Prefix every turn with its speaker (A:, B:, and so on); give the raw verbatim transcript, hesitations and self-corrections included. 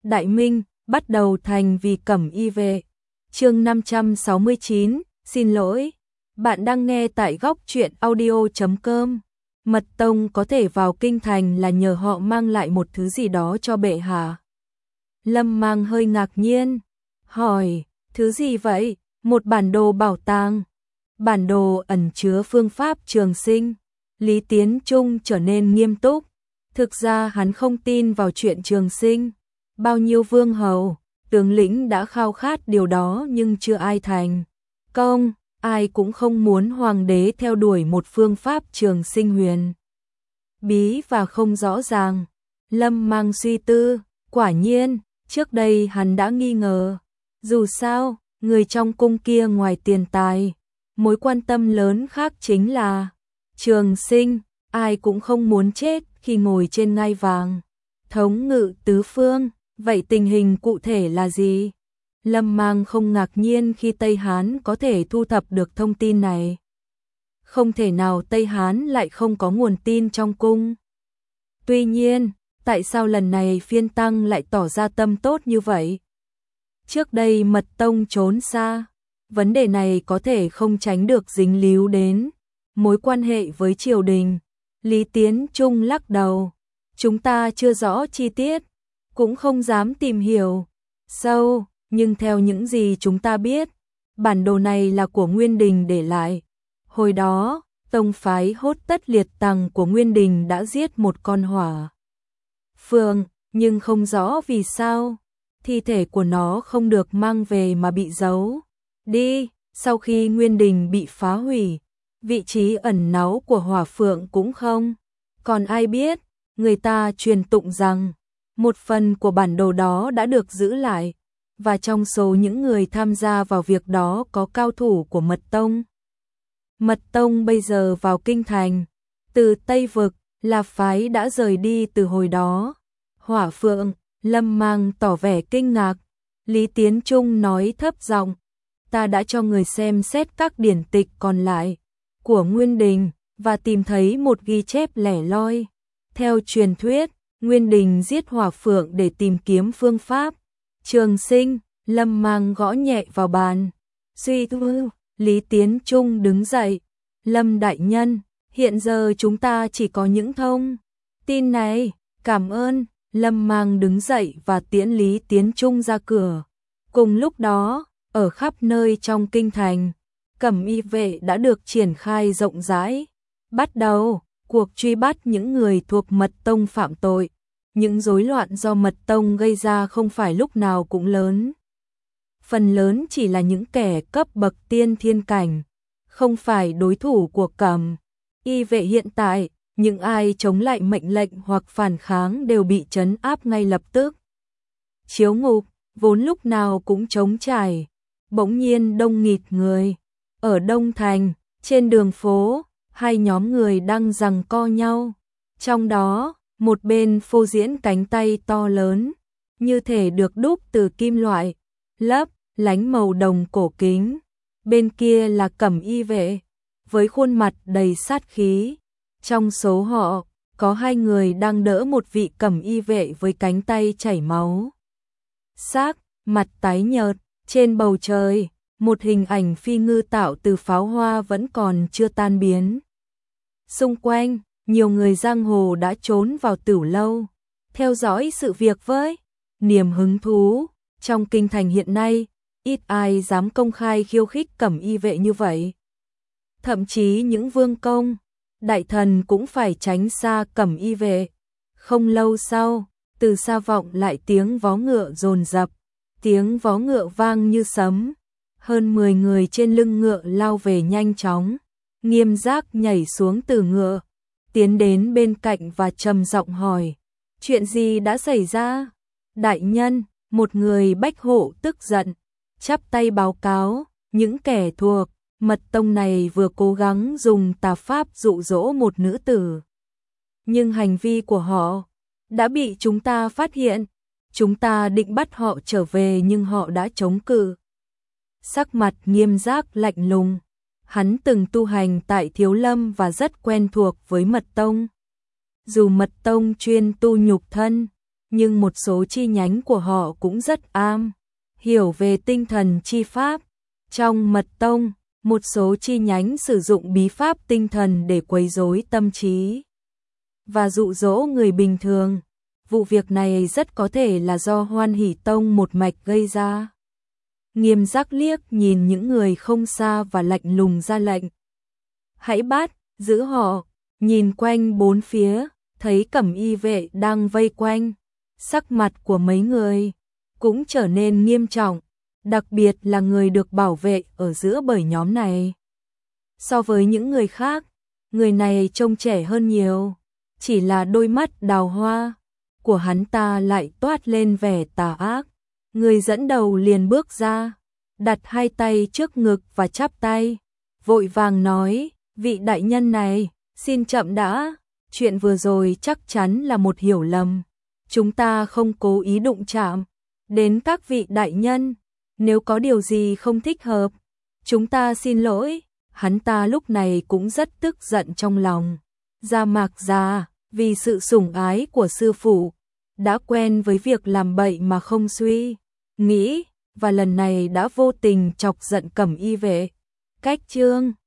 A: Đại Minh, bắt đầu thành vì Cẩm Y Vệ. Chương năm trăm sáu mươi chín, xin lỗi. Bạn đang nghe tại góc truyện audio chấm com. Mật tông có thể vào kinh thành là nhờ họ mang lại một thứ gì đó cho bệ hạ. Lâm Mang hơi ngạc nhiên, hỏi, thứ gì vậy? Một bản đồ bảo tàng. Bản đồ ẩn chứa phương pháp trường sinh. Lý Tiến Trung trở nên nghiêm túc. Thực ra hắn không tin vào chuyện trường sinh. Bao nhiêu vương hầu, tướng lĩnh đã khao khát điều đó nhưng chưa ai thành công. Ai cũng không muốn hoàng đế theo đuổi một phương pháp trường sinh huyền bí và không rõ ràng. Lâm Mang suy tư, quả nhiên, trước đây hắn đã nghi ngờ. Dù sao, người trong cung kia ngoài tiền tài, mối quan tâm lớn khác chính là trường sinh. Ai cũng không muốn chết khi ngồi trên ngai vàng thống ngự tứ phương. Vậy tình hình cụ thể là gì? Lâm Mang không ngạc nhiên khi Tây Hán có thể thu thập được thông tin này. Không thể nào Tây Hán lại không có nguồn tin trong cung. Tuy nhiên, tại sao lần này Phiên Tăng lại tỏ ra tâm tốt như vậy? Trước đây Mật Tông trốn xa, vấn đề này có thể không tránh được dính líu đến mối quan hệ với triều đình. Lý Tiến Trung lắc đầu, chúng ta chưa rõ chi tiết, cũng không dám tìm hiểu sâu, nhưng theo những gì chúng ta biết, bản đồ này là của Nguyên Đình để lại. Hồi đó, tông phái Hốt Tất Liệt Tằng của Nguyên Đình đã giết một con hỏa phượng, nhưng không rõ vì sao thi thể của nó không được mang về mà bị giấu đi. Sau khi Nguyên Đình bị phá hủy, vị trí ẩn náu của hỏa phượng cũng không còn ai biết. Người ta truyền tụng rằng một phần của bản đồ đó đã được giữ lại, và trong số những người tham gia vào việc đó có cao thủ của Mật Tông. Mật Tông bây giờ vào kinh thành từ Tây Vực, là phái đã rời đi từ hồi đó. Hỏa phượng, Lâm Mang tỏ vẻ kinh ngạc. Lý Tiến Trung nói thấp giọng, ta đã cho người xem xét các điển tịch còn lại của Nguyên Đình và tìm thấy một ghi chép lẻ loi. Theo truyền thuyết, Nguyên Đình giết hỏa phượng để tìm kiếm phương pháp trường sinh. Lâm Mang gõ nhẹ vào bàn. Suy tư, Lý Tiến Trung đứng dậy. Lâm đại nhân, hiện giờ chúng ta chỉ có những thông tin này. Cảm ơn. Lâm Mang đứng dậy và tiễn Lý Tiến Trung ra cửa. Cùng lúc đó, ở khắp nơi trong kinh thành, Cẩm Y Vệ đã được triển khai rộng rãi. Bắt đầu cuộc truy bắt những người thuộc Mật Tông phạm tội. Những rối loạn do Mật Tông gây ra không phải lúc nào cũng lớn. Phần lớn chỉ là những kẻ cấp bậc tiên thiên cảnh, không phải đối thủ của Cẩm Y Vệ hiện tại. Những ai chống lại mệnh lệnh hoặc phản kháng đều bị trấn áp ngay lập tức. Chiếu ngục, vốn lúc nào cũng trống trải, bỗng nhiên đông nghịt người. Ở Đông Thành, trên đường phố, hai nhóm người đang giằng co nhau. Trong đó, một bên phô diễn cánh tay to lớn, như thể được đúc từ kim loại, lấp lánh màu đồng cổ kính. Bên kia là Cẩm Y Vệ, với khuôn mặt đầy sát khí. Trong số họ, có hai người đang đỡ một vị Cẩm Y Vệ với cánh tay chảy máu. Sắc mặt tái nhợt, trên bầu trời, một hình ảnh phi ngư tạo từ pháo hoa vẫn còn chưa tan biến. Xung quanh, nhiều người giang hồ đã trốn vào tửu lâu, theo dõi sự việc với niềm hứng thú. Trong kinh thành hiện nay, ít ai dám công khai khiêu khích Cẩm Y Vệ như vậy. Thậm chí những vương công, đại thần cũng phải tránh xa Cẩm Y Vệ. Không lâu sau, từ xa vọng lại tiếng vó ngựa dồn dập, tiếng vó ngựa vang như sấm. Hơn mười người trên lưng ngựa lao về nhanh chóng. Nghiêm Giác nhảy xuống từ ngựa, tiến đến bên cạnh và trầm giọng hỏi, chuyện gì đã xảy ra? Đại nhân, một người bách hộ tức giận, chắp tay báo cáo, những kẻ thuộc Mật Tông này vừa cố gắng dùng tà pháp dụ dỗ một nữ tử, nhưng hành vi của họ đã bị chúng ta phát hiện. Chúng ta định bắt họ trở về nhưng họ đã chống cự. Sắc mặt Nghiêm Giác lạnh lùng. Hắn từng tu hành tại Thiếu Lâm và rất quen thuộc với Mật Tông. Dù Mật Tông chuyên tu nhục thân, nhưng một số chi nhánh của họ cũng rất am hiểu về tinh thần chi pháp. Trong Mật Tông, một số chi nhánh sử dụng bí pháp tinh thần để quấy rối tâm trí và dụ dỗ người bình thường. Vụ việc này rất có thể là do Hoan Hỷ Tông một mạch gây ra. Nghiêm Giác liếc nhìn những người không xa và lạnh lùng ra lệnh. Hãy bắt, giữ họ. Nhìn quanh bốn phía, thấy cẩm y vệ đang vây quanh. Sắc mặt của mấy người cũng trở nên nghiêm trọng, đặc biệt là người được bảo vệ ở giữa bởi nhóm này. So với những người khác, người này trông trẻ hơn nhiều, chỉ là đôi mắt đào hoa của hắn ta lại toát lên vẻ tà ác. Người dẫn đầu liền bước ra, đặt hai tay trước ngực và chắp tay, vội vàng nói, vị đại nhân này, xin chậm đã, chuyện vừa rồi chắc chắn là một hiểu lầm. Chúng ta không cố ý đụng chạm đến các vị đại nhân, nếu có điều gì không thích hợp, chúng ta xin lỗi. Hắn ta lúc này cũng rất tức giận trong lòng. Gia Mạc già, vì sự sủng ái của sư phụ, đã quen với việc làm bậy mà không suy nghĩ, và lần này đã vô tình chọc giận cẩm y vệ. Cách chương